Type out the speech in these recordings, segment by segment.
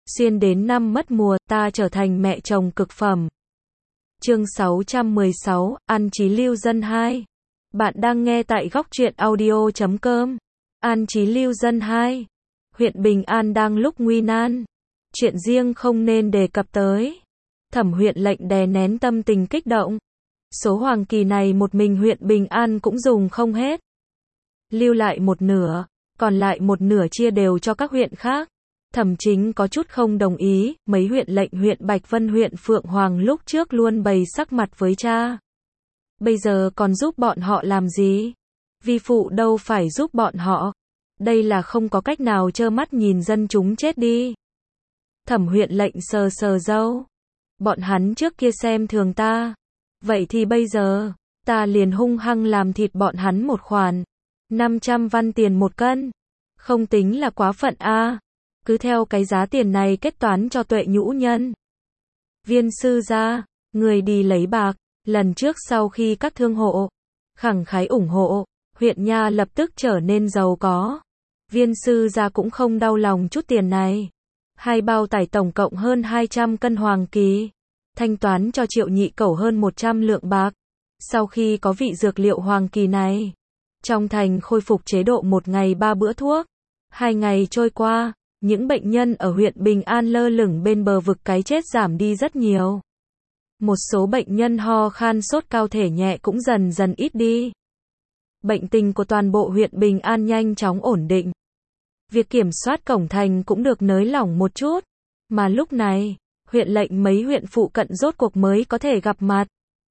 Xuyên đến năm mất mùa, ta trở thành mẹ chồng cực phẩm. Chương 616, An Chí Lưu Dân 2. Bạn đang nghe tại góc truyện audio.com. An Chí Lưu Dân 2. Huyện Bình An đang lúc nguy nan. Chuyện riêng không nên đề cập tới. Thẩm huyện lệnh đè nén tâm tình kích động. Số hoàng kỳ này một mình huyện Bình An cũng dùng không hết. Lưu lại một nửa, còn lại một nửa chia đều cho các huyện khác. Thẩm Chính có chút không đồng ý, mấy huyện lệnh huyện Bạch Vân huyện Phượng Hoàng lúc trước luôn bày sắc mặt với cha. Bây giờ còn giúp bọn họ làm gì? Vi phụ đâu phải giúp bọn họ. Đây là không có cách nào trơ mắt nhìn dân chúng chết đi. Thẩm huyện lệnh sờ sờ râu. Bọn hắn trước kia xem thường ta. Vậy thì bây giờ, ta liền hung hăng làm thịt bọn hắn một khoản. 500 văn tiền một cân. Không tính là quá phận a. Cứ theo cái giá tiền này kết toán cho Tuệ nhũ nhân. Viên sư gia, người đi lấy bạc. Lần trước sau khi các thương hộ khẳng khái ủng hộ, huyện nha lập tức trở nên giàu có. Viên sư gia cũng không đau lòng chút tiền này. Hai bao tải tổng cộng hơn 200 cân hoàng kỳ. Thanh toán cho Triệu Nhị Cẩu hơn 100 lượng bạc. Sau khi có vị dược liệu hoàng kỳ này, trong thành khôi phục chế độ một ngày 3 bữa thuốc. 2 ngày trôi qua, những bệnh nhân ở huyện Bình An lơ lửng bên bờ vực cái chết giảm đi rất nhiều. Một số bệnh nhân ho khan sốt cao thể nhẹ cũng dần dần ít đi. Bệnh tình của toàn bộ huyện Bình An nhanh chóng ổn định. Việc kiểm soát cổng thành cũng được nới lỏng một chút. Mà lúc này, huyện lệnh mấy huyện phụ cận rốt cuộc mới có thể gặp mặt.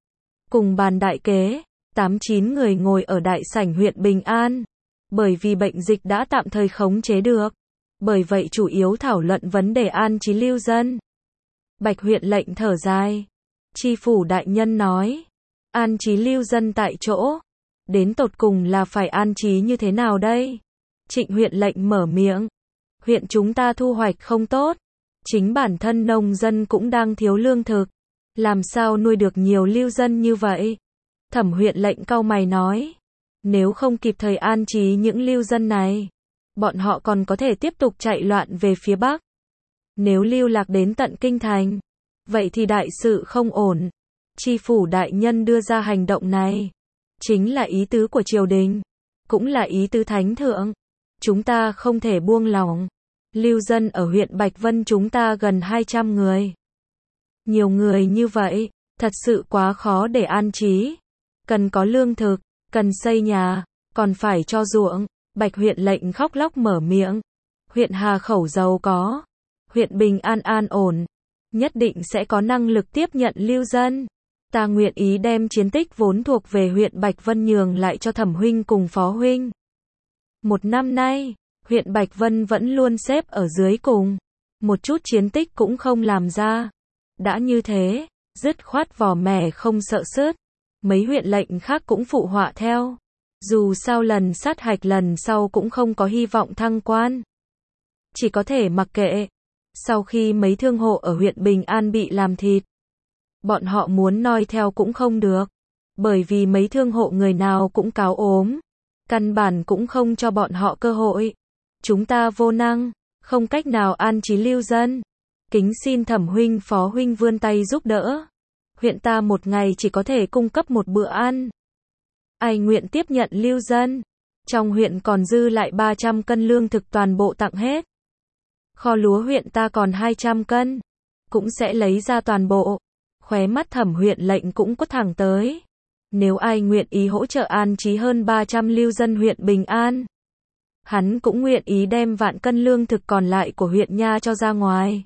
Cùng bàn đại kế, 8-9 người ngồi ở đại sảnh huyện Bình An. Bởi vì bệnh dịch đã tạm thời khống chế được. Bởi vậy chủ yếu thảo luận vấn đề an trí lưu dân. Bạch huyện lệnh thở dài. Tri phủ đại nhân nói. An trí lưu dân tại chỗ. Đến tột cùng là phải an trí như thế nào đây? Trịnh huyện lệnh mở miệng. Huyện chúng ta thu hoạch không tốt. Chính bản thân nông dân cũng đang thiếu lương thực. Làm sao nuôi được nhiều lưu dân như vậy? Thẩm huyện lệnh cau mày nói. Nếu không kịp thời an trí những lưu dân này, bọn họ còn có thể tiếp tục chạy loạn về phía Bắc. Nếu lưu lạc đến tận kinh thành, vậy thì đại sự không ổn. Tri phủ đại nhân đưa ra hành động này, chính là ý tứ của triều đình, cũng là ý tứ thánh thượng. Chúng ta không thể buông lỏng. Lưu dân ở huyện Bạch Vân chúng ta gần 200 người. Nhiều người như vậy, thật sự quá khó để an trí. Cần có lương thực, cần xây nhà, còn phải cho ruộng. Bạch huyện lệnh khóc lóc mở miệng. Huyện Hà Khẩu giàu có. Huyện Bình An an ổn. Nhất định sẽ có năng lực tiếp nhận lưu dân. Ta nguyện ý đem chiến tích vốn thuộc về huyện Bạch Vân nhường lại cho Thẩm huynh cùng Phó huynh. Một năm nay, huyện Bạch Vân vẫn luôn xếp ở dưới cùng. Một chút chiến tích cũng không làm ra. Đã như thế, dứt khoát vò mẻ không sợ sứt. Mấy huyện lệnh khác cũng phụ họa theo. Dù sao lần sát hạch lần sau cũng không có hy vọng thăng quan. Chỉ có thể mặc kệ. Sau khi mấy thương hộ ở huyện Bình An bị làm thịt, bọn họ muốn noi theo cũng không được. Bởi vì mấy thương hộ người nào cũng cáo ốm. Căn bản cũng không cho bọn họ cơ hội. Chúng ta vô năng, không cách nào an trí lưu dân. Kính xin Thẩm huynh Phó huynh vươn tay giúp đỡ. Huyện ta một ngày chỉ có thể cung cấp một bữa ăn. Ai nguyện tiếp nhận lưu dân? Trong huyện còn dư lại 300 cân lương thực toàn bộ tặng hết. Kho lúa huyện ta còn 200 cân. Cũng sẽ lấy ra toàn bộ. Khóe mắt Thẩm huyện lệnh cũng có thẳng tới. Nếu ai nguyện ý hỗ trợ an trí hơn 300 lưu dân huyện Bình An, hắn cũng nguyện ý đem vạn cân lương thực còn lại của huyện nha cho ra ngoài.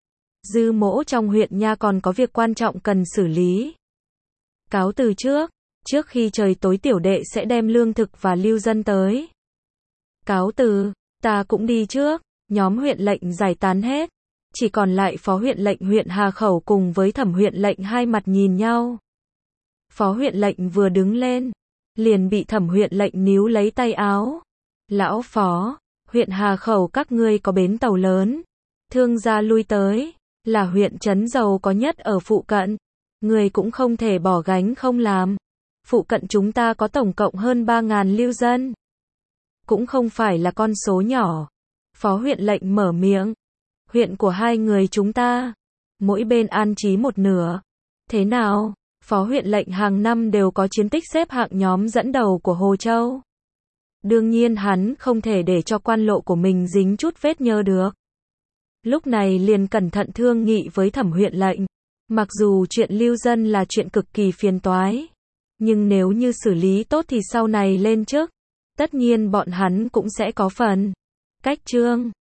Dư mỗ trong huyện nha còn có việc quan trọng cần xử lý. Cáo từ trước khi trời tối tiểu đệ sẽ đem lương thực và lưu dân tới. Cáo từ, ta cũng đi trước. Nhóm huyện lệnh giải tán hết. Chỉ còn lại phó huyện lệnh huyện Hà Khẩu cùng với thẩm huyện lệnh hai mặt nhìn nhau. Phó huyện lệnh vừa đứng lên, liền bị thẩm huyện lệnh níu lấy tay áo. Lão phó, huyện Hà Khẩu các ngươi có bến tàu lớn. Thương gia lui tới, là huyện trấn giàu có nhất ở phụ cận. Người cũng không thể bỏ gánh không làm. Phụ cận chúng ta có tổng cộng hơn 3.000 lưu dân. Cũng không phải là con số nhỏ. Phó huyện lệnh mở miệng. huyện của hai người chúng ta. Mỗi bên an trí một nửa. Thế nào? Phó huyện lệnh hàng năm đều có chiến tích xếp hạng nhóm dẫn đầu của Hồ Châu. Đương nhiên hắn không thể để cho quan lộ của mình dính chút vết nhơ được. Lúc này liền cẩn thận thương nghị với Thẩm huyện lệnh. Mặc dù chuyện lưu dân là chuyện cực kỳ phiền toái, nhưng nếu như xử lý tốt thì sau này lên chức, tất nhiên bọn hắn cũng sẽ có phần. Cách chương